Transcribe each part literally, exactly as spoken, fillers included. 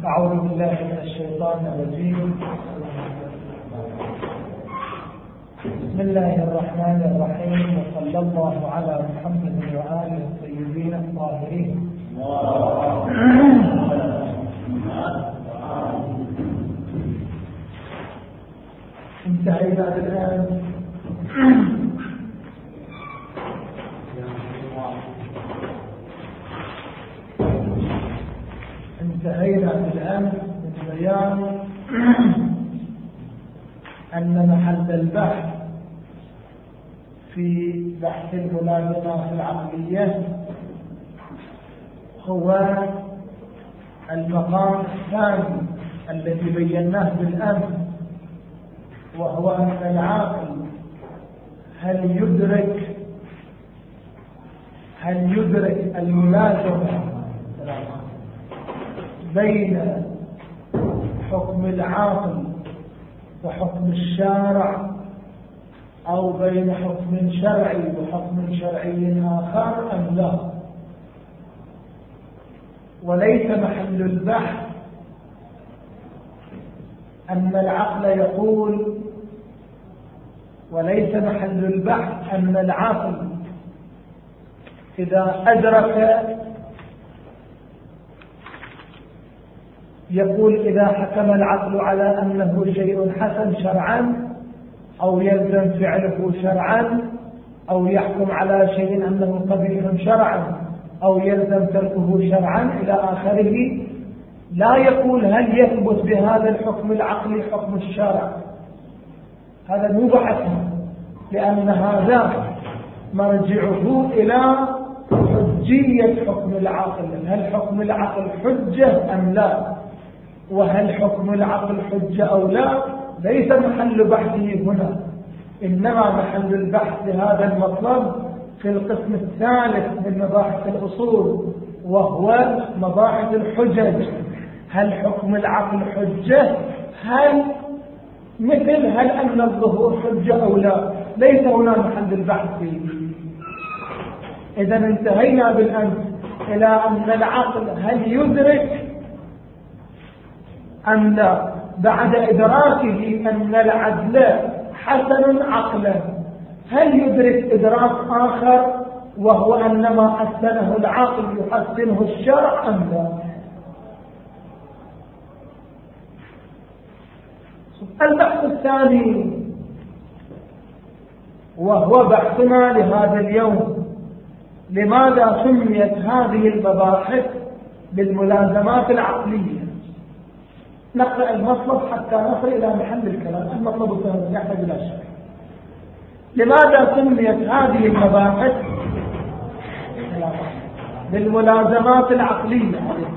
أعوذ بالله من الشيطان الرجيم. بسم الله الرحمن الرحيم، وصلى الله على محمد وآله الطيبين الطاهرين. انتهينا الآن انتهينا الآن من بيان أن محل البحث في بحث الملازمات العقلية هو المقام الثاني الذي بيناه بالأمس، وهو أن العاقل هل يدرك هل يدرك الملازمة بين حكم العاقل وحكم الشارع، أو بين حكم شرعي وحكم شرعي آخر أم لا. وليس محل البحث أن العقل يقول وليس محل البحث أن العقل إذا أدرك يقول إذا حكم العقل على أنه شيء حسن شرعا أو يلزم فعله شرعا، أو يحكم على شيء أنه قبيح شرعا أو يلزم تركه شرعا إلى آخره، لا يقول هل يثبت بهذا الحكم العقلي حكم الشرع. هذا مو بحثنا، لأن هذا مرجعه إلى حجية حكم العقل. هل حكم العقل حجة أم لا، وهل حكم العقل حجة أو لا، ليس محل بحثه هنا. إنما محل البحث لهذا المطلب في القسم الثالث من مباحث الأصول، وهو مباحث الحجج. هل حكم العقل حجة؟ هل مثل هل أن الظهور حجة أو لا؟ ليس هنا محل البحث فيه. إذا انتهينا بالأمس إلى أن العقل هل يدرك أم لا، بعد إدراكه أن العدل حسن عقلا، هل يدرك إدراك آخر وهو أن ما حسنه العقل يحسنه الشرع أم لا؟ البحث الثاني وهو بحثنا لهذا اليوم، لماذا سميت هذه المباحث بالملازمات العقلية؟ نقرأ المطلب حتى نصل إلى محل الكلام. المطلب الثاني يحتاج إلى شرح. لماذا سميت هذه المباحث بالملازمات العقلية؟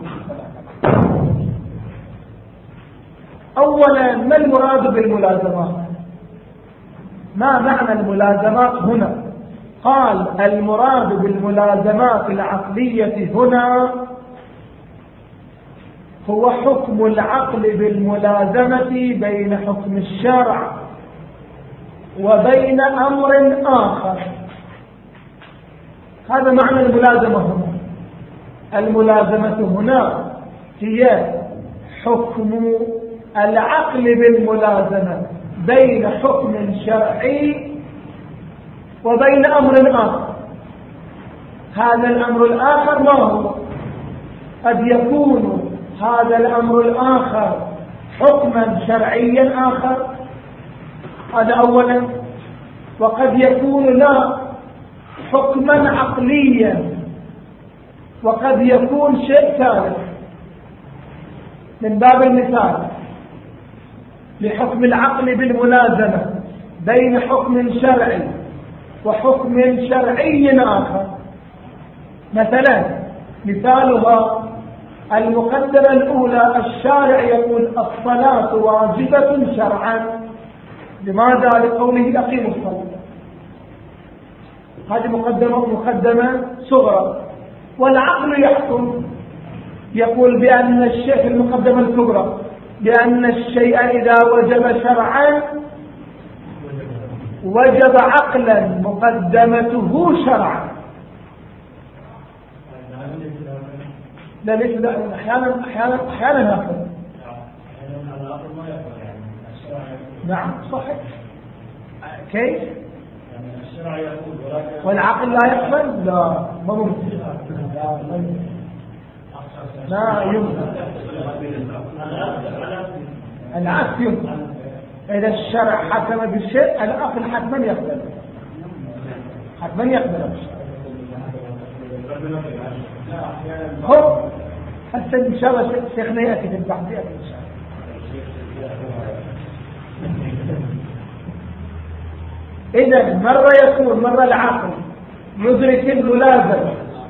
أولا، ما المراد بالملازمات؟ ما معنى الملازمات هنا؟ قال المراد بالملازمات العقلية هنا هو حكم العقل بالملازمة بين حكم الشرع وبين أمر آخر. هذا معنى الملازمة هنا. الملازمة هنا هي حكم العقل بالملازمة بين حكم شرعي وبين أمر آخر. هذا الأمر الآخر ما هو؟ قد يكون هذا الأمر الآخر حكما شرعيا آخر، هذا أولا. وقد يكون لا، حكما عقليا. وقد يكون شيء ثالث. من باب المثال، لحكم العقل بالملازمة بين حكم شرعي وحكم شرعي آخر، مثلا مثالها المقدمة الأولى، الشارع يقول الصلاة واجبة شرعا. لماذا؟ لقوله أقيموا الصلاة. هذه مقدمة مقدمة صغرى. والعقل يحكم، يقول بأن الشيء في المقدمة الكبرى بأن الشيء إذا وجب شرعا وجب عقلا مقدمته شرعا. لا ليش لا أحيانا أحيانا أحيانا هكذا. نعم صحيح. كيف؟ والعقل لا يقبل؟ لا ما ممكن. لا يمكن. العكس يمكن. إذا الشرع حكم بالشيء العقل حتما يقبل، حتما يقبل. هو حتى إن شاء الله شيخنا يأتي في البحثية إن شاء الله. إذا مرة يكون مرة العقل يدرك الملازمة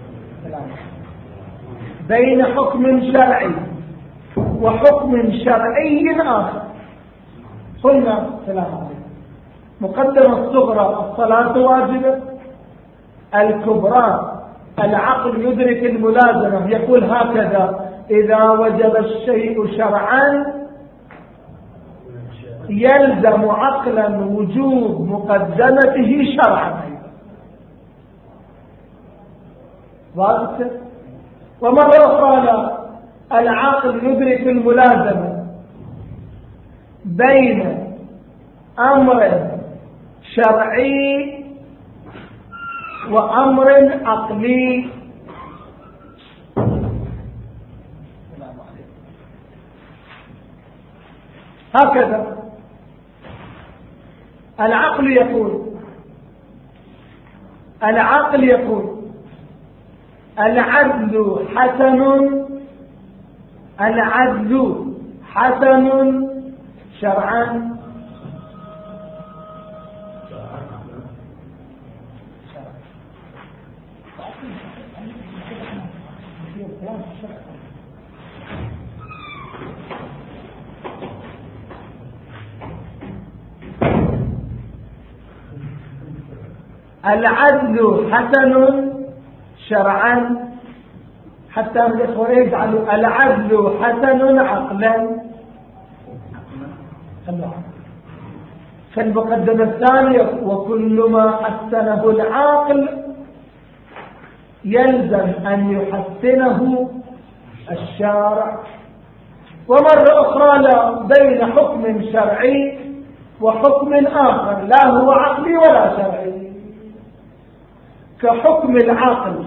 بين حكم شرعي وحكم شرعي آخر. قلنا سلام عليكم مقدمة الصغرى الصلاة واجبة، الكبرى العقل يدرك الملازمة، يقول هكذا: إذا وجب الشيء شرعا يلزم عقلا وجوب مقدمته شرعا. واضح؟ ومرة قال العقل يدرك الملازمة بين أمر شرعي وأمر عقلي. هكذا العقل يقول العقل يقول العدل حسن، العدل حسن شرعا. العدل حسن شرعا، حتى الإخوة يجعلوا العدل حسن عقلا. فالمقدمة الثانية: وكل ما حسنه العاقل يلزم أن يحسنه الشارع. ومرة أخرى لا، بين حكم شرعي وحكم آخر لا هو عقلي ولا شرعي، كحكم العاقل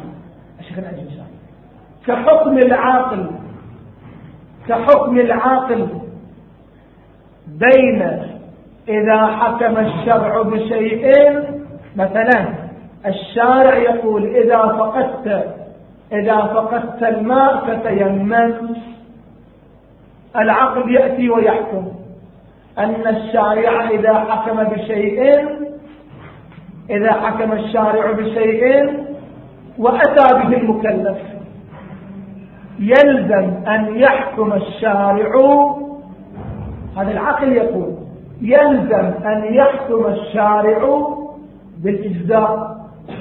كحكم العاقل كحكم العاقل بين إذا حكم الشرع بشيء، مثلا الشارع يقول إذا فقدت إذا فقدت الماء فتيمم، العقل يأتي ويحكم أن الشارع إذا حكم بشيء إذا حكم الشارع بشيء وأتى به المكلف يلزم أن يحكم الشارع، هذا العقل يقول يلزم أن يحكم الشارع بالإجزاء،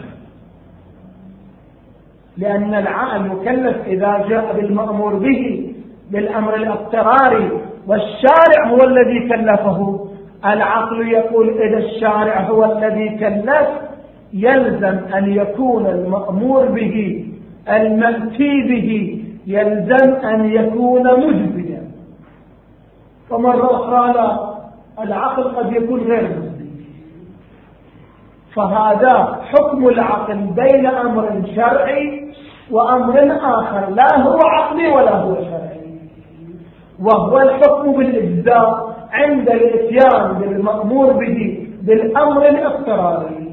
لأن المكلف إذا جاء بالمأمور به بالأمر الاضطراري والشارع هو الذي كلفه، العقل يقول إذا الشارع هو الذي كلف يلزم أن يكون المأمور به المأتي به يلزم أن يكون مجزيا. ومرة أخرى لا، العقل قد يكون غير مجزي. فهذا حكم العقل بين أمر شرعي وأمر آخر لا هو عقلي ولا هو شرعي، وهو الحكم بالإجزاء عند الاتيان بالمأمور به بالأمر الاضطراري،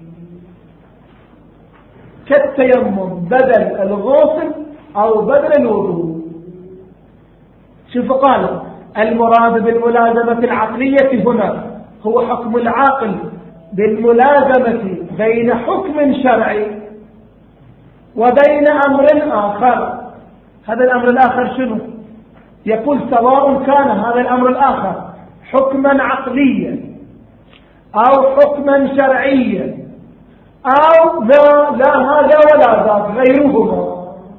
كالتيمم بدل الغسل أو بدل الوضوء. شوف قال المراد بالملازمة العقلية هنا هو حكم العاقل بالملازمة بين حكم شرعي وبين أمر آخر. هذا الأمر الآخر شنو؟ يقول سواء كان هذا الأمر الآخر حكما عقليا أو حكما شرعيا أو لا, لا هذا ولا ذاك غيرهما،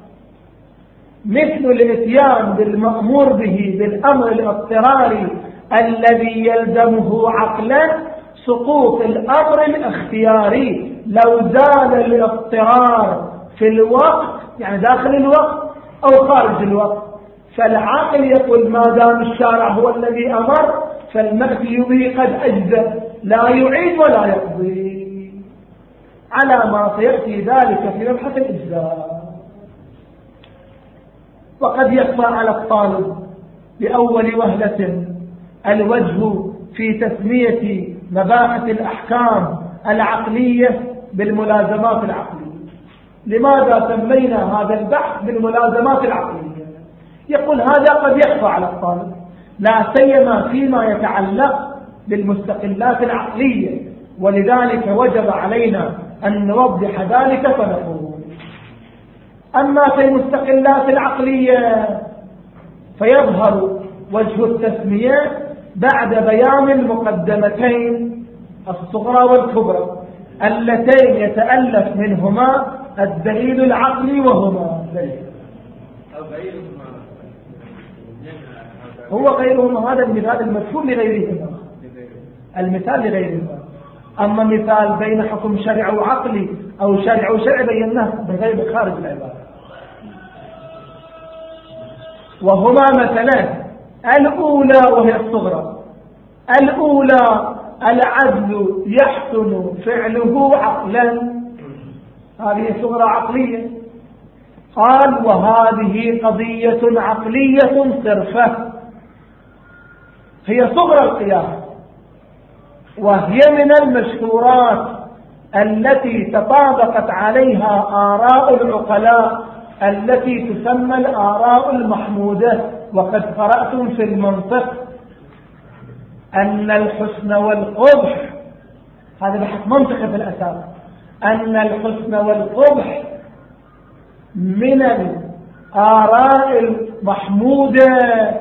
مثل الاتيان بالمأمور به بالأمر الاضطراري الذي يلزمه عقلا سقوط الأمر الاختياري. لو زال الاضطرار في الوقت يعني داخل الوقت أو خارج الوقت. فالعاقل يقول ما دام الشارع هو الذي أمر فالمأتي به قد أجزى، لا يعيد ولا يقضي، على ما سيأتي ذلك في مبحث الإجزاء. وقد يخفى على الطالب لأول وهلة الوجه في تسمية مباحث الأحكام العقلية بالملازمات العقلية. لماذا سمينا هذا البحث بالملازمات العقلية؟ يقول هذا قد يخفى على الطالب، لا سيما فيما يتعلق بالمستقلات العقلية، ولذلك وجب علينا أن نوضح ذلك فنقول: أما في المستقلات العقلية فيظهر وجه التسمية بعد بيان المقدمتين الصغرى والكبرى اللتين يتألف منهما الدليل العقلي وهما دليل هو غيرهما. هذا المثال المفهوم لغيرهما، المثال لغيرهما. أما مثال بين حكم شرع وعقلي أو شرع وشرع بيناه بغير خارج العبارة. وهما مثلا الأولى وهي الصغرى، الأولى العدل يحسن فعله عقلا، هذه صغرى عقلية. قال وهذه قضية عقلية صرفة، هي صغرى القياس، وهي من المشهورات التي تطابقت عليها آراء العقلاء التي تسمى الآراء المحمودة. وقد قرأتم في المنطق أن الحسن والقبح، هذا بحث منطقي في الأساس، أن الحسن والقبح من الآراء المحمودة.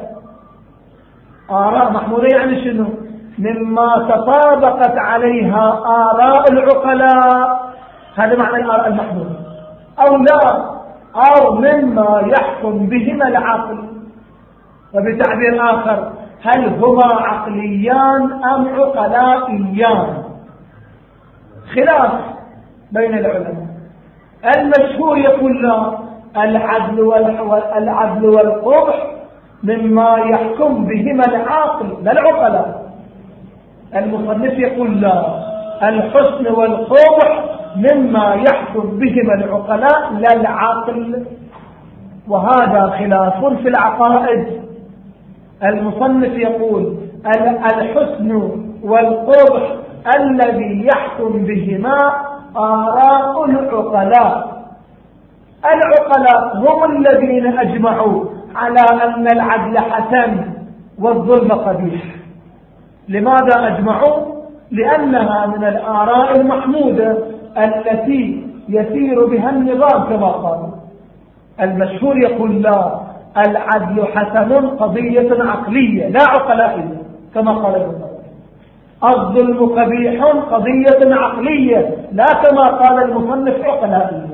آراء محمودة يعني شنو؟ مما تطابقت عليها آراء العقلاء، هذا معنى الآراء المحمودة. أو لا، أو مما يحكم بهما العقل. وبتعبير آخر، هل هما عقليان أم عقلائيان؟ خلاف بين العلماء. المشهور يقول لا، العدل والعدل والقبح مما يحكم بهما العاقل لا العقلاء. المصنف يقول لا، الحسن والقبح مما يحكم بهما العقلاء لا العقل. وهذا خلاف في العقائد. المصنف يقول الحسن والقبح الذي يحكم بهما آراء العقلاء. العقلاء هم الذين أجمعوا على أن العدل حسن والظلم قبيح. لماذا أجمعوا؟ لأنها من الآراء المحمودة التي يسير بها النظام كما قال. المشهور يقول لا، العدل حسن قضية عقلية لا عقلائية كما قال المصنف. الظلم قبيح قضية عقلية لا كما قال المصنف عقلائية.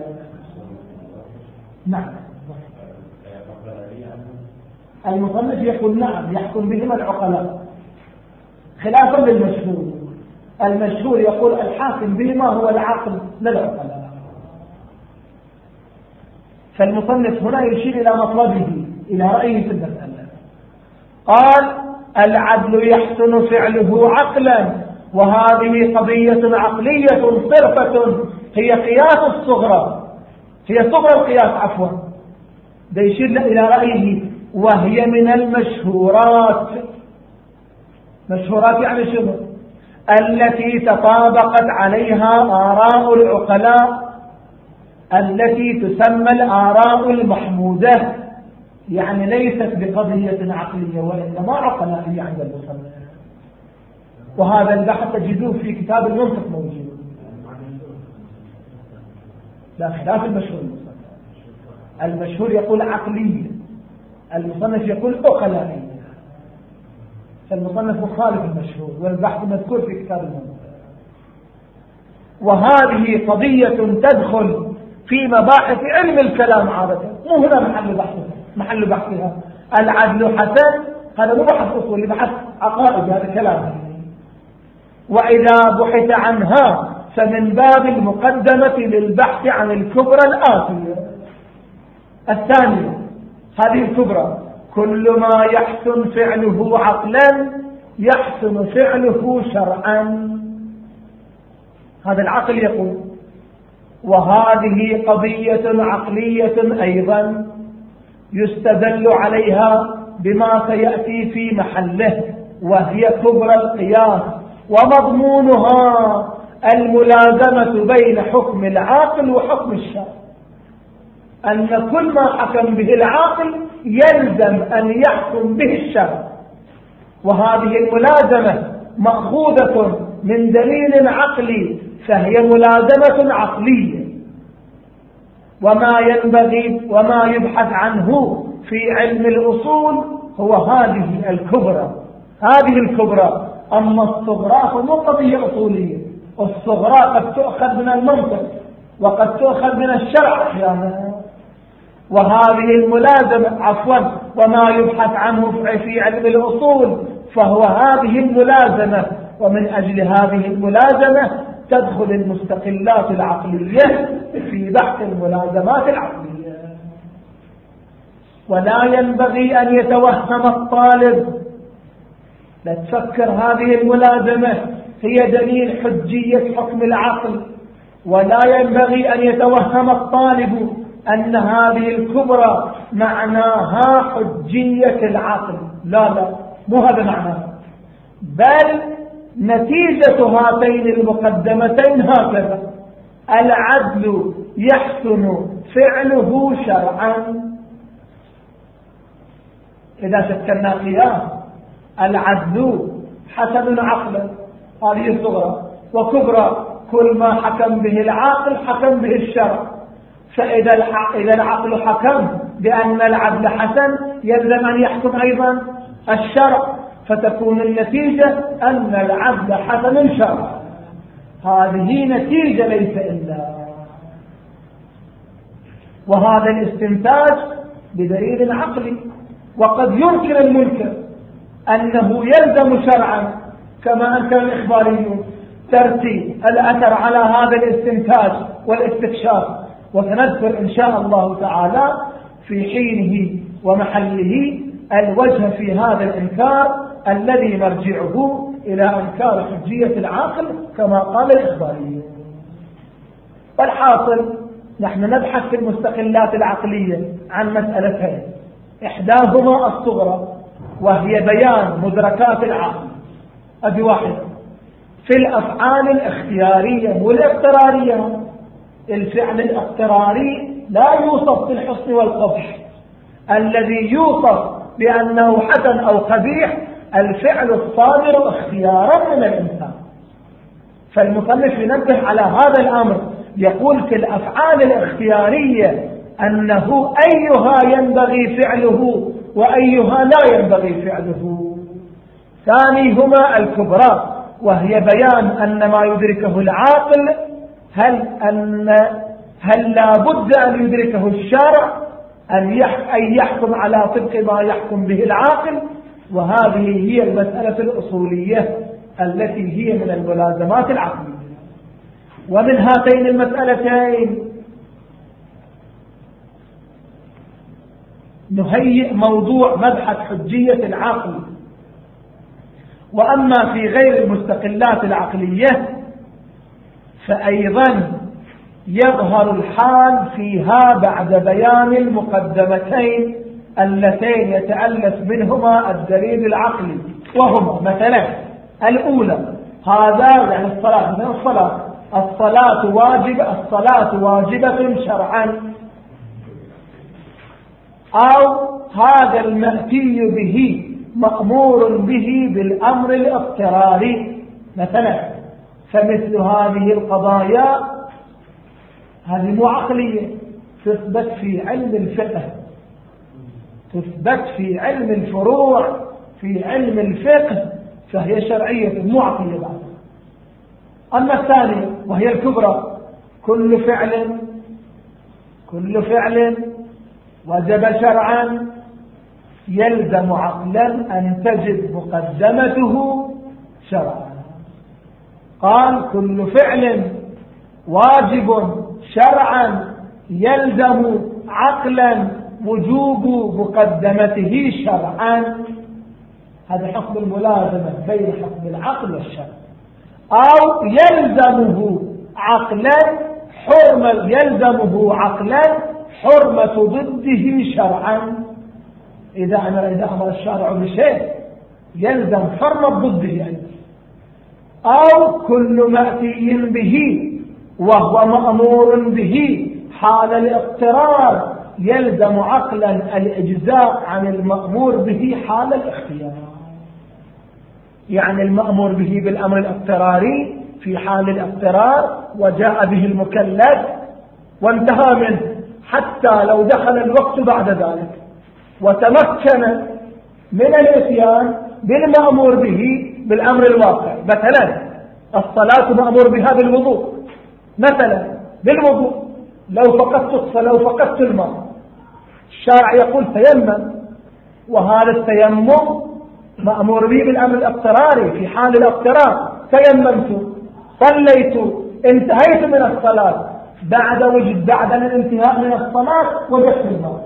نعم، المصنف يقول نعم يحكم بهما العقلاء خلافا للمشهور. المشهور يقول الحاكم بهما هو العقل لا العقلاء. فالمصنف هنا يشير إلى مطلبه، إلى رأيه في المسألة. قال العدل يحسن فعله عقلا، وهذه قضية عقلية صرفة، هي قياس الصغرى، هي صغرى القياس عفوا. ده يشير إلى رأيه، وهي من المشهورات. مشهورات يعني شنو؟ التي تطابقت عليها آراء العقلاء التي تسمى الآراء المحمودة، يعني ليست بقضية عقلية وإنما عقلائية عند المصنف. وهذا البحث تجدوه في كتاب المنطق موجود، لا خلاف المشهور. المصنف المشهور يقول عقلية، المصنف يقول عقلائية. فالمصنف مخالف المشهور، والبحث مذكور في كتاب المنطق. وهذه قضية تدخل في مباحث علم الكلام عادة، مو هنا محل بحثها محل بحثها. العدل حسن هذا مو بحث أصولي، بحث عقائد، هذا كلام. وإذا بحث عنها فمن باب المقدمة للبحث عن الكبرى الآتية. الثانية هذه الكبرى. كل ما يحسن فعله عقلا يحسن فعله شرعا، هذا العقل يقول. وهذه قضية عقلية أيضا يستدل عليها بما سيأتي في محله، وهي كبرى القياس، ومضمونها الملازمة بين حكم العاقل وحكم الشرع، أن كل ما حكم به العاقل يلزم أن يحكم به الشرع. وهذه الملازمة مأخوذة من دليل عقلي، فهي ملازمة عقلية. وما ينبغي وما يبحث عنه في علم الأصول هو هذه الكبرى، هذه الكبرى. أما الصغرى فمو قضية أصولية، الصغرى قد تؤخذ من المنطق وقد تؤخذ من الشرع أحيانا. وهذه الملازمة عفوا وما يبحث عنه في علم الأصول فهو هذه الملازمة. ومن أجل هذه الملازمة تدخل المستقلات العقلية في بحث الملازمات العقلية. ولا ينبغي أن يتوهم الطالب، لا تفكر هذه الملازمة هي دليل حجية حكم العقل، ولا ينبغي أن يتوهم الطالب أن هذه الكبرى معناها حجية العقل. لا لا، مو هذا معناها، بل نتيجة هاتين المقدمتين هكذا: العدل يحسن فعله شرعا. إذا شكلنا قياس العدل حسن عقلا، هذه الصغرى، وكبرى كل ما حكم به العاقل حكم به الشرع. فإذا إذا العقل حكم بأن العدل حسن يلزم أن يحكم أيضا الشرع، فتكون النتيجة أن العدل حسن شرعا. هذه نتيجة ليس إلا. وهذا الاستنتاج بدليل عقلي. وقد ينكر المنكر أنه يلزم شرعا كما أنكر الإخباريون ترتيب الأثر على هذا الاستنتاج والاستكشاف، وسنذكر إن شاء الله تعالى في حينه ومحله الوجه في هذا الإنكار الذي مرجعه إلى إنكار حجية العقل كما قال الإخباريون. والحاصل نحن نبحث في المستقلات العقلية عن مسألتين: إحداهما الصغرى وهي بيان مدركات العقل، هذه واحدة، في الأفعال الاختيارية والاضطرارية. الفعل الاضطراري لا يوصف بالحسن والقبح، الذي يوصف بأنه حسن أو قبيح الفعل الصادر اختيارا من الإنسان. فالمصنف ينبه على هذا الأمر، يقول في الأفعال الاختيارية أنه أيها ينبغي فعله وأيها لا ينبغي فعله. ثانيهما الكبرى وهي بيان أن ما يدركه العاقل هل أن هل لا بد أن يدركه الشارع أن يحكم على طبق ما يحكم به العاقل. وهذه هي المسألة الأصولية التي هي من الملازمات العقلية. ومن هاتين المسألتين نهيئ موضوع مبحث حجية العقل. وأما في غير المستقلات العقلية فأيضا يظهر الحال فيها بعد بيان المقدمتين اللتين يتألف منهما الدليل العقلي، وهما مثلا الأولى هذا يعني الصلاة، مثلا الصلاة الصلاة واجب الصلاة واجبة شرعا، أو هذا المأتي به مأمور به بالأمر الاضطراري مثلا. فمثل هذه القضايا هذه مو عقلية، تثبت في علم الفقه، تثبت في علم الفروع، في علم الفقه، فهي شرعية مو عقلية بعد. أما الثانية وهي الكبرى: كل فعل كل فعل وجب شرعا يلزم عقلا أن تجد مقدمته شرعا. قال كل فعل واجب شرعا يلزم عقلا وجوب مقدمته شرعا. هذا حكم الملازمة بين حكم العقل والشرع. أو يلزمه عقلا حرمة يلزمه عقلا حرمة ضده شرعا. إذا أمر إذا أمر الشارع بشيء يلزم حرمة ضده يعني. أو كل مأتي به وهو مأمور به حال الاضطرار يلزم عقلا الإجزاء عن المأمور به حال الاختيار. يعني المأمور به بالأمر الاضطراري في حال الاضطرار وجاء به المكلف وانتهى منه حتى لو دخل الوقت بعد ذلك وتمكن من الاتيان بالمأمور به بالأمر الواقع. مثلا الصلاة مأمور بها بالوضوء، مثلا بالوضوء لو فقدت لو فقدت الماء الشارع يقول تيمم، وهذا التيمم مأمور به بالأمر الاضطراري في حال الاضطرار. تيممت صليت انتهيت من الصلاة بعد وجد بعد الانتهاء من الصلاة وجدت الماء.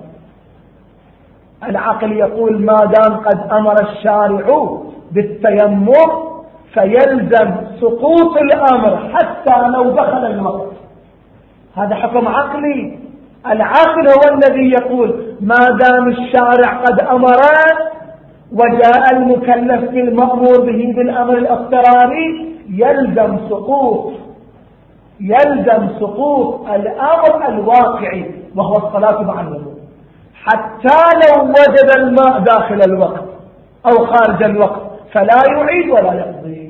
العقل يقول ما دام قد أمر الشارع بالتيمم فيلزم سقوط الأمر حتى لو دخل الوقت. هذا حكم عقلي. العقل هو الذي يقول ما دام الشارع قد أمر وجاء المكلف بالمأمور به بالأمر الاضطراري يلزم سقوط يلزم سقوط الأمر الواقعي وهو الصلاة مع الوضوء حتى لو وجد الماء داخل الوقت أو خارج الوقت فلا يعيد ولا يقضي.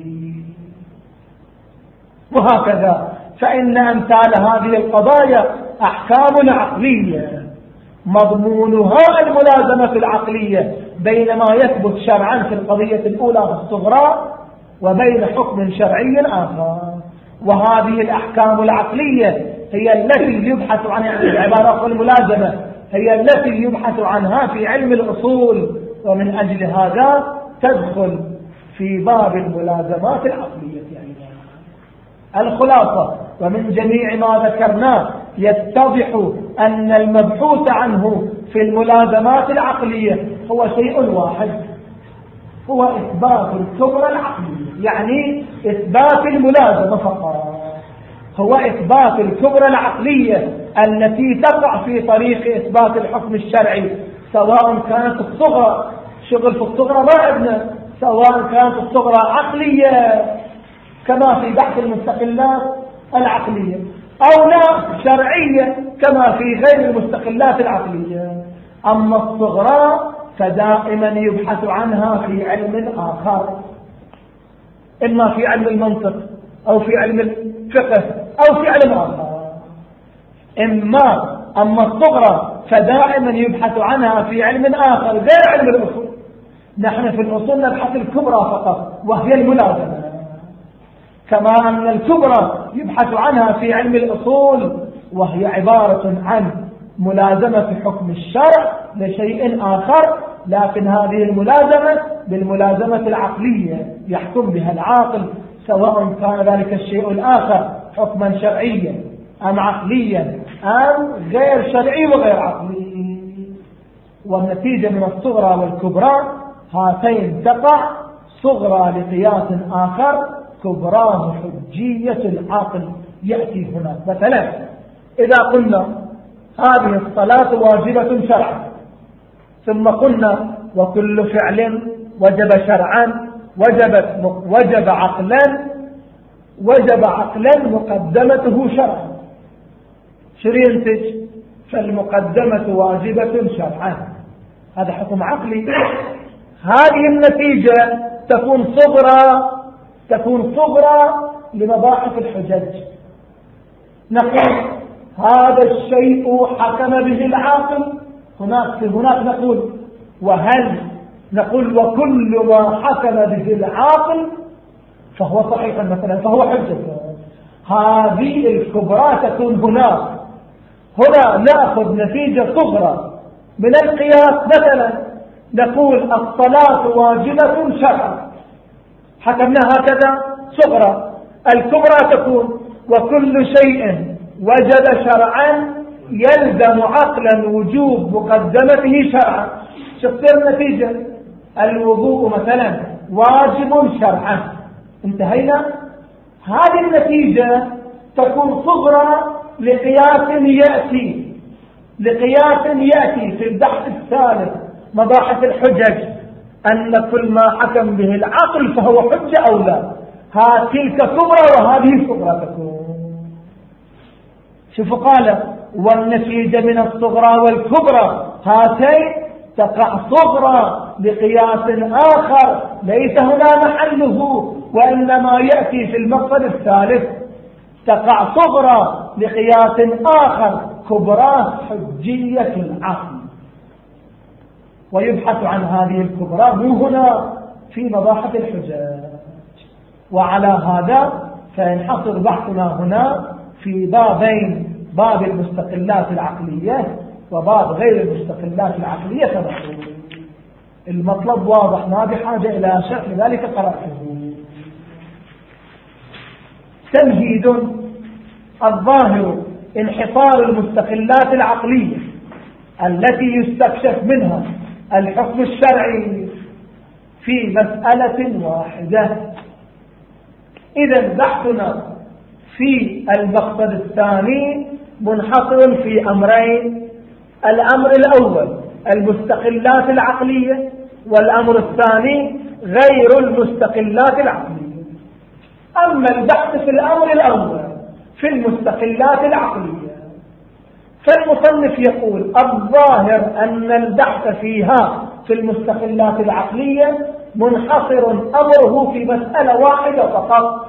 وهكذا فإن أمثال هذه القضايا أحكام عقلية مضمونها الملازمة العقلية بين ما يثبت شرعا في القضية الأولى الصغرى وبين حكم شرعي آخر. وهذه الأحكام العقلية هي التي يبحث عن يعني العبارة الملازمة هي التي يبحث عنها في علم الأصول، ومن أجل هذا تدخل في باب الملازمات العقلية. يعني الخلاصة ومن جميع ما ذكرناه يتضح أن المبحوث عنه في الملازمات العقلية هو شيء واحد، هو إثبات الكبرى العقلية، يعني إثبات الملازمة فقط. هو إثبات الكبرى العقلية التي تقع في طريق إثبات الحكم الشرعي، سواء كانت الصغرى شغل في الصغرى ما عندنا، سواء كانت الصغرى عقلية كما في بحث المستقلات العقلية أو لا شرعية كما في غير المستقلات العقلية. أما الصغرى فدائما يبحث عنها في علم آخر، إما في علم المنطق أو في علم الفقه أو في علم آخر. إما أما الصغرى فدائما يبحث عنها في علم آخر غير علم الأصول. نحن في الأصول نبحث الكبرى فقط وهي الملازمة، كما أن الكبرى يبحث عنها في علم الأصول وهي عبارة عن ملازمة حكم الشرع لشيء آخر. لكن هذه الملازمة بالملازمة العقلية يحكم بها العاقل، سواء كان ذلك الشيء الآخر حكما شرعيا أم عقليا أم غير شرعي وغير عقلي. والنتيجة من الصغرى والكبرى هاتين تقع صغرى لقياس آخر كبراه حجية العاقل يأتي هنا. مثلا إذا قلنا هذه الصلاة واجبة شرعا، ثم قلنا وكل فعل وجب شرعا وجب وجب عقلا وجب عقلا مقدمته شرعا، شو ينتج؟ فالمقدمة واجبة شرعا. هذا حكم عقلي. هذه النتيجة تكون صغرى تكون صغرى لمباحث الحجج. نقول هذا الشيء حكم به العاقل، هناك هناك نقول وهل نقول وكل ما حكم به العاقل فهو صحيح مثلا فهو حجة. هذه الكبرى تكون هناك. هنا نأخذ نتيجة صغرى من القياس. مثلا نقول الصلاة واجبة شرعا، حكمنا هكذا صغرى. الكبرى تكون وكل شيء وجب شرعا يلزم عقلا وجوب مقدمته شرعا. شفتوا النتيجة؟ الوضوء مثلا واجب شرعا، انتهينا. هذه النتيجة تكون صغرى لقياس يأتي لقياس يأتي في البحث الثالث مباحث الحجج، أن كل ما حكم به العقل فهو حجة أو لا. ها تلك كبرى وهذه صغرى تكون. شوفوا قال والنتيجة من الصغرى والكبرى هاتين تقع صغرى لقياس آخر ليس هنا محله وإنما يأتي في المقصد الثالث. تقع صغرى لقياس آخر كبرى حجية العقل، ويبحث عن هذه الكبرى من هنا في مباحث الحجج. وعلى هذا فينحصر بحثنا هنا في بابين، باب المستقلات العقلية وباب غير المستقلات العقلية. فنقول المطلب واضح ما بحاجة إلى شرح، لذلك قرأته. تمهيد: الظاهر انحصار المستقلات العقلية التي يستكشف منها الحكم الشرعي في مسألة واحدة. إذا بحثنا في المقصد الثاني منحصر في أمرين: الأمر الأول المستقلات العقلية، والأمر الثاني غير المستقلات العقلية. أما البحث في الأمر الأول في المستقلات العقلية فالمصنف يقول الظاهر أن البحث فيها في المستقلات العقلية منحصر أمره في مسألة واحدة فقط.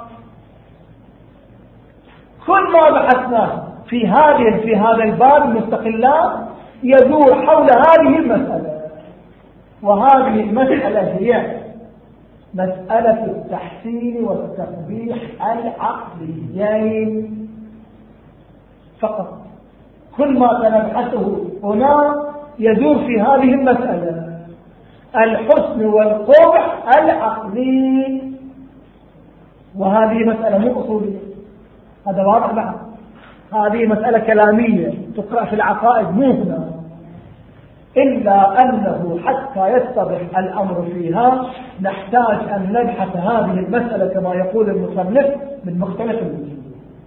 كل ما بحثناه في هذه في هذا الباب المستقلات يدور حول هذه المسألة، وهذه المسألة هي مسألة التحسين والتقبيح العقليين فقط. كل ما سنبحثه هنا يدور في هذه المسألة، الحسن والقبح العقلي، وهذه مسألة مو أصولية. هذا واضح بعد، هذه مسألة كلامية تقرأ في العقائد مو هنا، إلا أنه حتى يتضح الأمر فيها نحتاج أن نبحث هذه المسألة كما يقول المصنف من مختلف الوجوه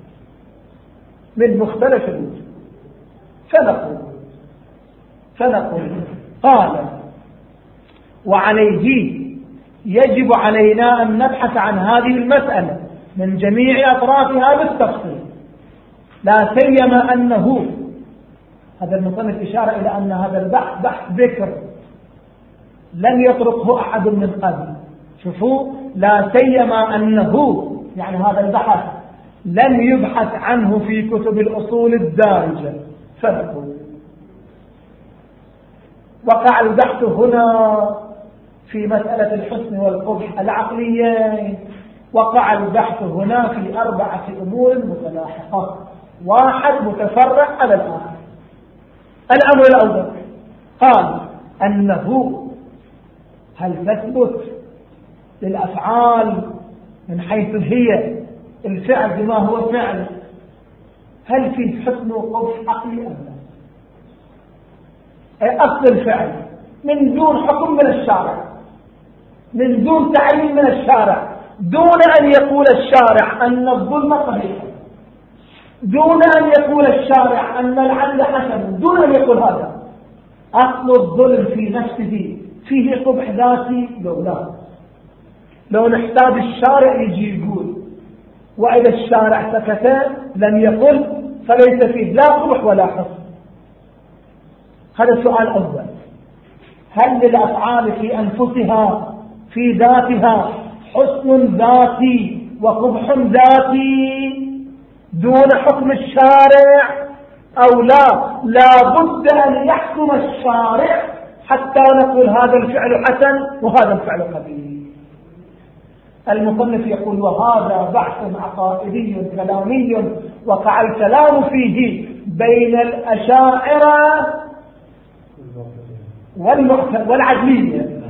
من مختلف الوجوه فنقول فنقول قال: وعليه يجب علينا أن نبحث عن هذه المسألة من جميع أطرافها بالتفصيل، لا سيما أنه هذا المصنف إشارة إلى أن هذا البحث بحث ذكر لم يطرقه أحد من قبل. شوفوا، لا سيما أنه يعني هذا البحث لم يبحث عنه في كتب الأصول الدارجة. فنقول وقع البحث هنا في مسألة الحسن والقبح العقليين، وقع البحث هنا في أربعة أمور متلاحقة، واحد متفرع على الآخر. الأمر الأول قال أنه هل تثبت للأفعال من حيث هي الفعل بما هو فعل، هل في حسن وقبح عقلي أم لا؟ أي أصل الفعل من دون حكم من الشارع، من دون تعليم من الشارع، دون أن يقول الشارع أن الظلم قبيح، دون أن يقول الشارع أن العدل حسن، دون أن يقول هذا. أصل الظلم في نفسه فيه قبح ذاتي لو لا، لو نحتاج الشارع يجي يقول، وإذا الشارع سكت لم يقل فليس فيه لا قبح ولا حسن. هذا السؤال الأول: هل للأفعال في أنفسها في ذاتها حسن ذاتي وقبح ذاتي دون حكم الشارع أو لا؟ لا بد أن يحكم الشارع حتى نقول هذا الفعل حسن وهذا الفعل قبيح. المصنف يقول: وهذا بحث عقائدي كلامي وقع الكلام فيه بين الأشاعرة والعدلية.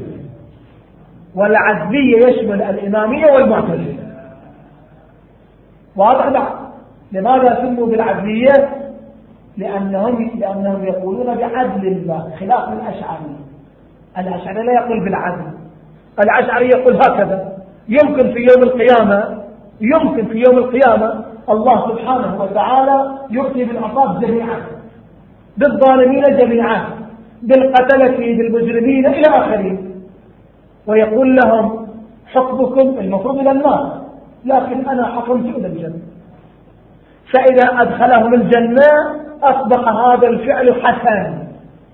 والعدلية يشمل الإمامية والمعتزلة. واضح بعد. لماذا سموا بالعدلية؟ لأنهم, لأنهم يقولون بعدل الله خلاف الأشعري. الأشعري لا يقول بالعدل، الأشعري يقول هكذا: يمكن في يوم القيامة يمكن في يوم القيامة الله سبحانه وتعالى يؤتي بالعصاب جميعا، بالظالمين جميعا، بالقتلة بالمجرمين إلى آخره، ويقول لهم حكمكم المفروض إلى النار، لكن أنا حكمت إلى الجنة. فإذا أدخلهم الجنة أصبح هذا الفعل حسن.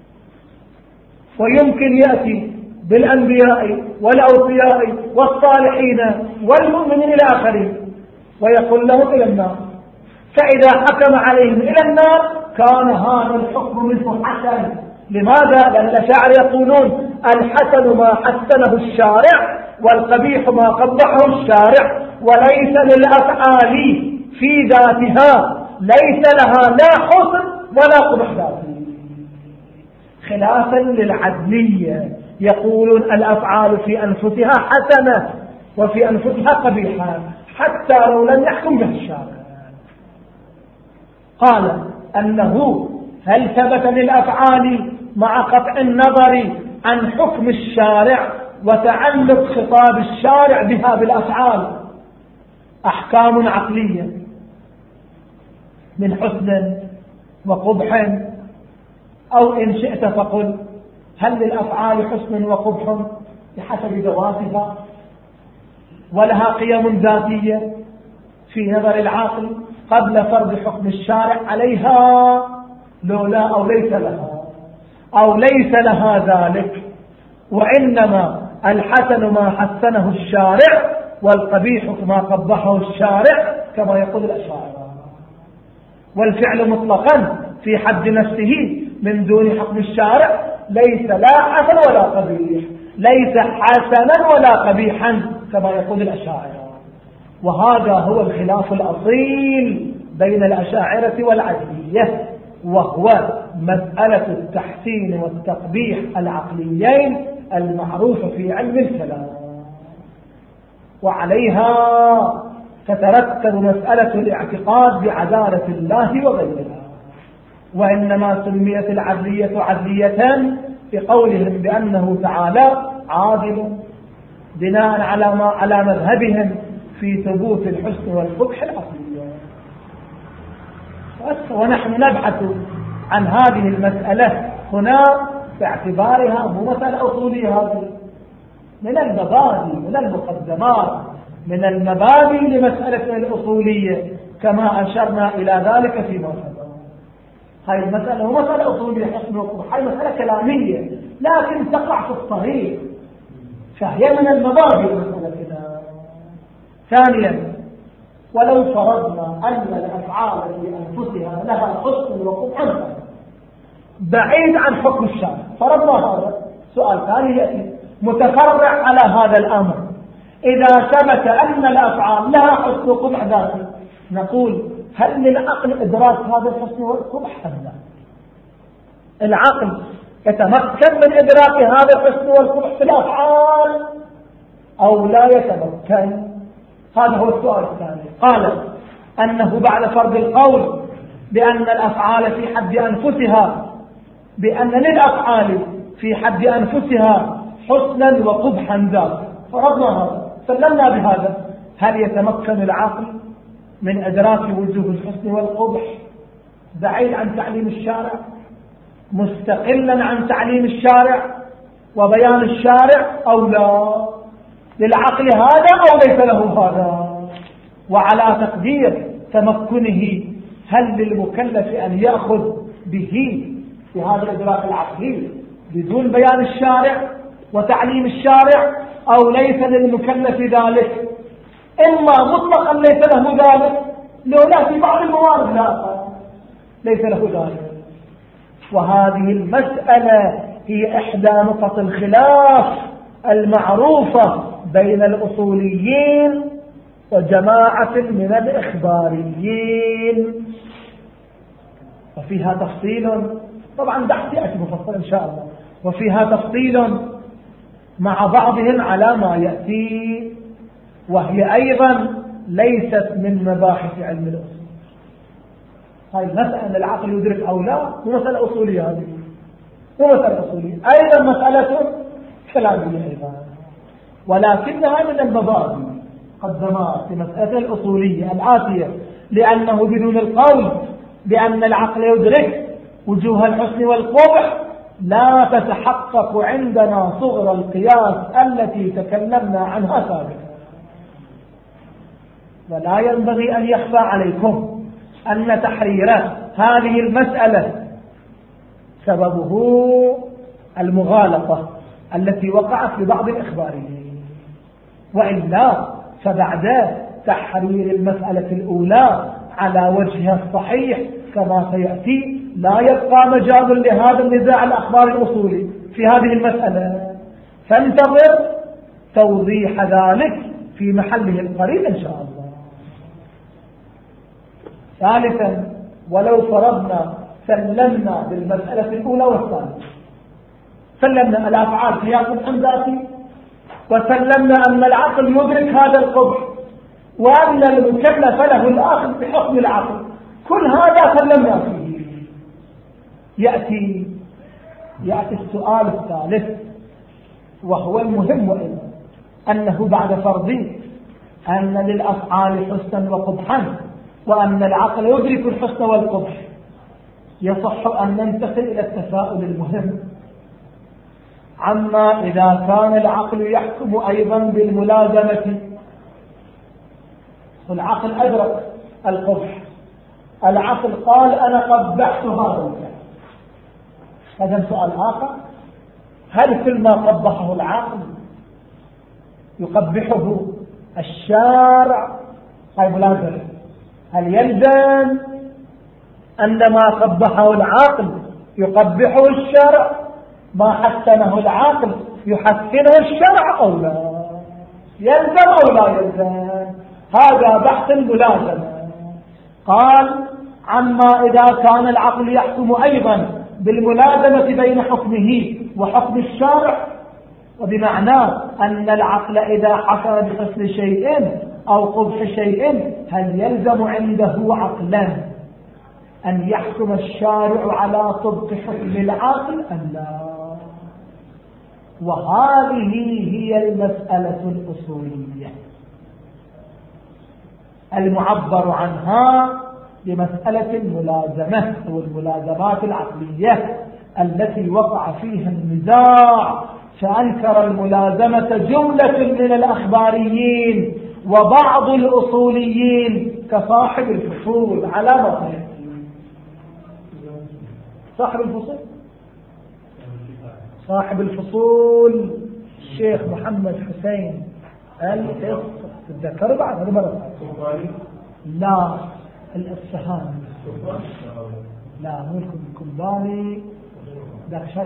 ويمكن يأتي بالأنبياء والأوصياء والصالحين والمؤمنين إلى آخره ويقول لهم إلى النار، فإذا حكم عليهم إلى النار كان هذا الحكم منه حسن. لماذا؟ لأن الأشاعرة يقولون الحسن ما حسنه الشارع والقبيح ما قبحه الشارع، وليس للأفعال في ذاتها ليس لها لا حسن ولا قبح ذاتي، خلافا للعدلية يقولون الأفعال في أنفسها حسنة وفي أنفسها قبيحة حتى لو لم يحكم بها الشارع. قال أنه هل ثبت للأفعال مع قطع النظر عن حكم الشارع وتعلق خطاب الشارع بها بالأفعال أحكام عقلية من حسن وقبح، أو إن شئت فقل هل للأفعال حسن وقبح بحسب ذواتها ولها قيم ذاتية في نظر العاقل قبل فرض حكم الشارع عليها، لولا أو ليس لها أو ليس لها ذلك، وإنما الحسن ما حسنه الشارع والقبيح ما قبحه الشارع كما يقول الأشاعرة. والفعل مطلقا في حد نفسه من دون حكم الشارع ليس لا حسن ولا قبيح، ليس حسنا ولا قبيحا كما يقول الأشاعرة. وهذا هو الخلاف الأصيل بين الأشاعرة والعدلية، وهو مسألة التحسين والتقبيح العقليين المعروفة في علم الكلام، وعليها تترتب مسألة الاعتقاد بعدالة الله وغيرها. وإنما سميت العدلية عدلية بقولهم بأنه تعالى عادل بناء على ما على مذهبهم في ثبوت الحسن والقبح العقلي. ونحن نبحث عن هذه المسألة هنا باعتبارها مو مسألة أصولية، هذه من المبادئ من المقدمات من المبادئ لمسألة الأصولية كما أشرنا إلى ذلك في موضوع. هاي المسألة هو مسألة أصولية حسن وقبح، هاي مسألة كلامية لكن تقع في الطريق، فهي من المبادئ مسألة كده. ثانيا، ولو فرضنا أن الأفعال في أنفسها لها حسن وقبح بعيد عن حكم الشارع، فرضنا هذا، سؤال ثاني يأتي متفرع على هذا الأمر: إذا ثبت أن الأفعال لها حسن وقبح ذاتي، نقول هل للعقل إدراك هذا الحسن والقبح أم لا؟ العقل يتمكن من إدراك هذا الحسن والقبح في الأفعال أو لا يتمكن؟ هذا هو السؤال الثاني. قال أنه بعد فرض القول بأن الأفعال في حد أنفسها بأن للأفعال في حد أنفسها حسنا وقبحا ذاتا، فرضنا هذا، سلمنا بهذا، هل يتمكن العقل من إدراك وجوه الحسن والقبح بعيد عن تعليم الشارع، مستقلا عن تعليم الشارع وبيان الشارع أو لا؟ للعقل هذا أو ليس له هذا؟ وعلى تقدير تمكنه هل للمكلف أن يأخذ به بهذا الإدراك العقلي بدون بيان الشارع وتعليم الشارع أو ليس للمكلف ذلك؟ إما مطلقا ليس له ذلك، لو لا في بعض الموارد لا ليس له ذلك. وهذه المسألة هي إحدى نقط الخلاف المعروفة بين الأصوليين وجماعة من الإخباريين، وفيها تفصيل، طبعا بحث يأتي مفصل إن شاء الله، وفيها تفصيل مع بعضهم على ما يأتي، وهي أيضا ليست من مباحث علم الأصول. هاي مسألة العقل يدرك أو لا مو مسألة أصولية، هذه مو مسألة أصولية، أيضا مسألة كلامية أيضا، ولكنها من المبادئ قدمات في مسألة الأصولية الآتية، لأنه بدون القول بأن العقل يدرك وجوه الحسن والقبح لا تتحقق عندنا صغر القياس التي تكلمنا عنها سابقا. ولا ينبغي أن يخفى عليكم أن تحرير هذه المسألة سببه المغالطة التي وقعت لبعض الإخباريين، وإلا فبعد تحرير المسألة الأولى على وجهها الصحيح كما سيأتي لا يبقى مجال لهذا النزاع الأخبار الأصولي في هذه المسألة، فانتظر توضيح ذلك في محله القريب إن شاء الله. ثالثا، ولو فرضنا سلمنا بالمسألة الأولى والثانية، سلمنا الأفعال فيها قبح ذاتي، وسلمنا أن العقل يدرك هذا القبح، وأن المكلف له الأخذ بحكم العقل، كل هذا سلمنا فيه. يأتي يأتي السؤال الثالث وهو المهم أيضا، أنه بعد فرض أن للأفعال حسنا وقبحا وأن العقل يدرك الحسن والقبح، يصح أن ننتقل إلى التساؤل المهم عما إذا كان العقل يحكم أيضا بالملازمة، والعقل أدرك القبح، العقل قال أنا قبحت هذا الفعل، هذا سؤال آخر، هل كل ما قبحه العقل يقبحه الشارع؟ هاي ملازمة. هل يلزم أن ما قبحه العقل يقبحه الشرع، ما حسنه العقل يحسنه الشرع أو لا؟ يلزم أو لا يلزم؟ هذا بحث الملازمة. قال عما إذا كان العقل يحكم أيضا بالملازمة بين حكمه وحكم الشارع، وبمعنى أن العقل إذا حكم بحسن شيء أو قبح شيء هل يلزم عنده عقلا أن يحكم الشارع على طبق حكم العقل أم لا؟ وهذه هي المسألة الأصولية المعبر عنها بمسألة الملازمة أو الملازمات العقلية التي وقع فيها النزاع، فأنكر الملازمة جملة من الأخباريين وبعض الأصوليين كصاحب الفصول على ما يأتي. صاحب الفصول صاحب الفصول الشيخ محمد حسين القسط، تتذكروا بعد هذا مرة؟ لا الأصفهاني، لا مو الكلباني، ذاك شرح.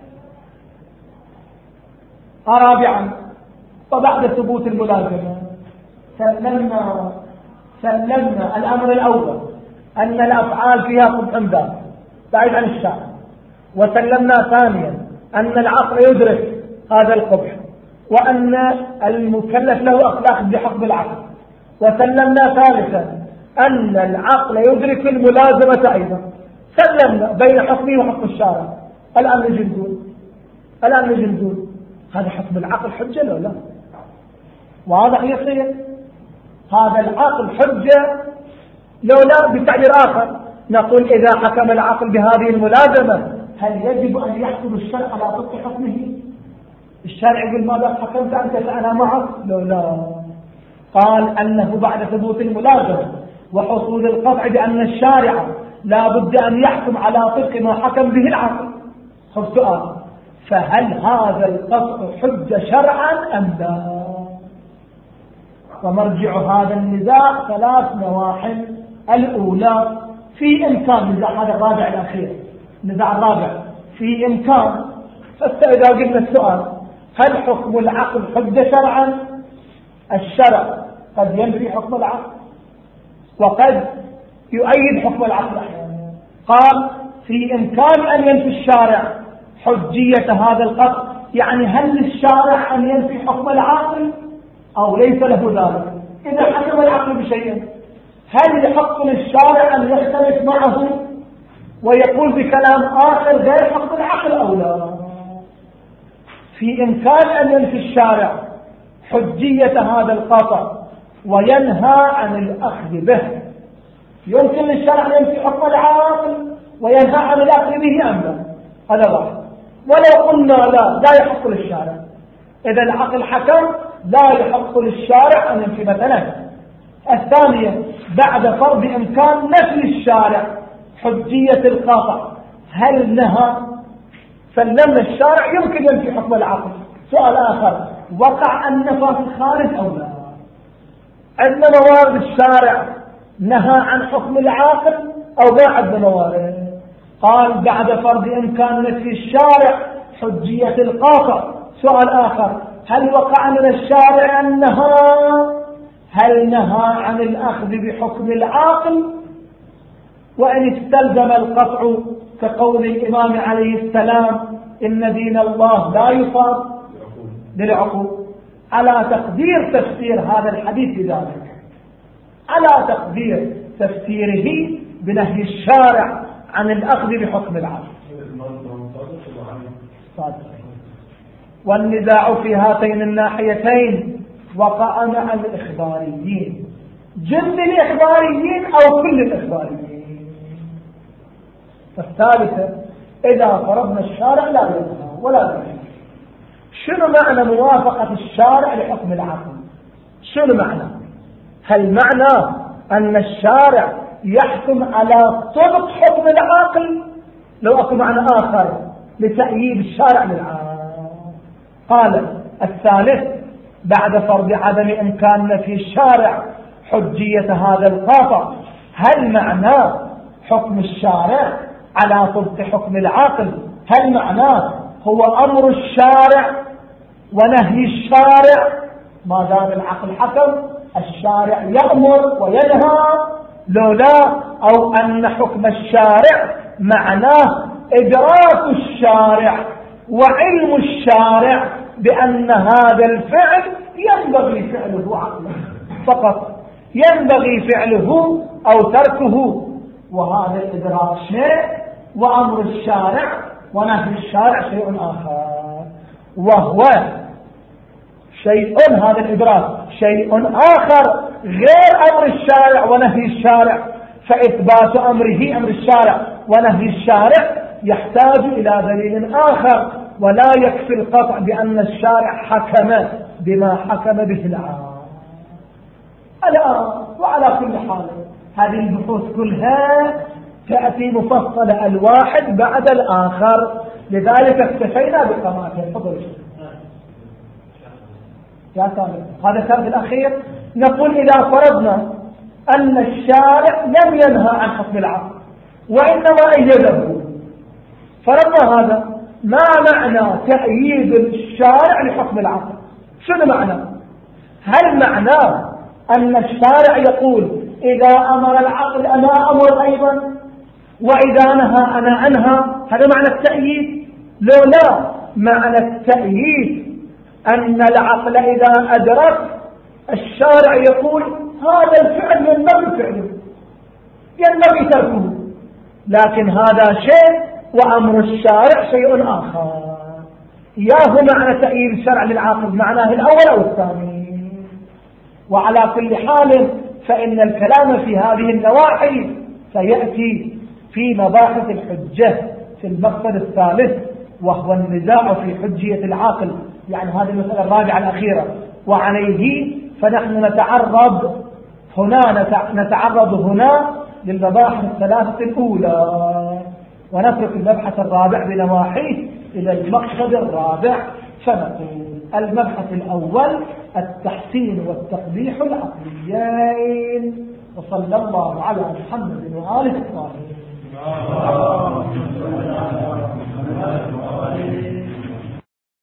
رابعا، وبعد ثبوت الملازمة سلمنا سلمنا الأمر الأول أن الأفعال فيها قبح ذات بعيد عن الشارع، وسلمنا ثانيا أن العقل يدرك هذا القبح وأن المكلف له أخلاق بحكم العقل، وسلمنا ثالثا أن العقل يدرك الملازمة أيضا. سلمنا بين حكمه وحكم الشارع. الآن نجي نقول الآن نجي نقول هذا حكم العقل حجة لو لا؟ واضح يصير هذا العقل حجة لو لا؟ بتعبير آخر نقول إذا حكم العقل بهذه الملازمة هل يجب أن يحكم الشرع على طبق حكمه؟ الشرع يقول ماذا حكمت أنت فأنا معك؟ لو لا. قال أنه بعد ثبوت الملازمة وحصول القطع بأن الشارع لا بد أن يحكم على طبق ما حكم به العقل. خذ سؤال، فهل هذا القطع حجة شرعا أم لا؟ ومرجع هذا النزاع ثلاث نواحي. الأولى في إمكان نزاع، هذا الرابع الأخير، النزاع الرابع في إمكان. فإذا قلنا السؤال هل حكم العقل حجة شرعا؟ الشرع قد ينفي حكم العقل وقد يؤيد حكم العقل أحيانا. قال في إمكان أن ينفي الشارع حجية هذا القطع، يعني هل للشارع أن ينفي حكم العقل أو ليس له ذلك؟ إذا حكم العقل بشيء هل يحق للشارع أن يختلف معه ويقول بكلام آخر غير حق العقل أو لا؟ في إمكان أن ينفي الشارع حجية هذا القطع وينهى عن الأخذ به. يمكن للشارع أن ينفي حكم العاقل وينهى عن الأخذ به أم لا؟ هذا واحد. ولو قلنا لا لا يحق للشارع، إذا العقل حكم لا يحق للشارع أن ينفي مثلا. الثانية بعد فرض إمكان نفي الشارع حجية القطع، هل نهى سلمنا الشارع يمكن ينفي حكم العقل؟ سؤال آخر، وقع النفى في الخارج أو لا؟ عندنا موارد الشارع نهى عن حكم العاقل أو ما عندنا موارد؟ قال بعد فرض إمكان نفي الشارع حجية القاطع. سؤال آخر، هل وقع من الشارع النهى هل نهى عن الأخذ بحكم العاقل؟ وإن استلزم القطع كقول الإمام عليه السلام إن دين الله لا يصاب بالعقول، على تقدير تفسير هذا الحديث بذلك، على تقدير تفسيره بنهي الشارع عن الأخذ بحكم العقل. والنزاع في هاتين الناحيتين وقع مع الإخباريين، جل الإخباريين أو كل الإخباريين. الثالثة، إذا فرضنا الشارع لا ينهى ولا ينهى، شنو معنى موافقة الشارع لحكم العقل؟ شنو معنى؟ هل معنى أن الشارع يحكم على طبق حكم العقل؟ لو أكو معنى آخر لتأييد الشارع للعقل. قال الثالث، بعد فرض عدم إمكان نفي الشارع حجية هذا القاطع، هل معنى حكم الشارع على طبق حكم العقل؟ هل معناه هو أمر الشارع ونهي الشارع؟ ما دام العقل حكم الشارع يأمر وينهى، لولا أو أن حكم الشارع معناه إدراك الشارع وعلم الشارع بأن هذا الفعل ينبغي فعله عقلا فقط، ينبغي فعله أو تركه، وهذا الإدراك شيء وأمر الشارع ونهي الشارع شيء آخر، وهو شيء هذا الإدراك شيء آخر غير أمر الشارع ونهي الشارع. فإثبات أمره أمر الشارع ونهي الشارع يحتاج إلى دليل آخر، ولا يكفي القطع بأن الشارع حكم بما حكم به العام. الآن وعلى كل حال هذه البحوث كلها تأتي مفصلة الواحد بعد الآخر، لذلك اكتفينا بقراءته. تفضل يا سامي. هذا الثالث الأخير، نقول إذا فرضنا أن الشارع لم ينهى عن حكم العقل وإنما أيده، فرضنا هذا، ما معنى تأييد الشارع لحكم العقل؟ شنو معنى؟ هل معنى أن الشارع يقول إذا أمر العقل أنا أمر أيضا وإذا نهى أنا أنهى؟ هذا معنى التأييد؟ لو لا، معنى التأييد أن العقل إذا أدرك الشارع يقول هذا الفعل ينبغي فعله ينبغي تركه، لكن هذا شيء وأمر الشارع شيء آخر. ياهو معنى تأييد الشرع للعاقل معناه الأول أو الثاني. وعلى كل حال فإن الكلام في هذه النواحي سيأتي في مباحث الحجة في المقصد الثالث، وهو النزاع في حجية العاقل، يعني هذه المسألة الرابعة الأخيرة، وعليه فنحن نتعرض هنا نتعرض هنا للمباحث الثلاثة الأولى، ونترك المبحث الرابع بنواحيه إلى المقصد الرابع. فنقول المبحث الأول التحسين والتقبيح العقليين، وصلى الله على محمد وآله الطاهرين.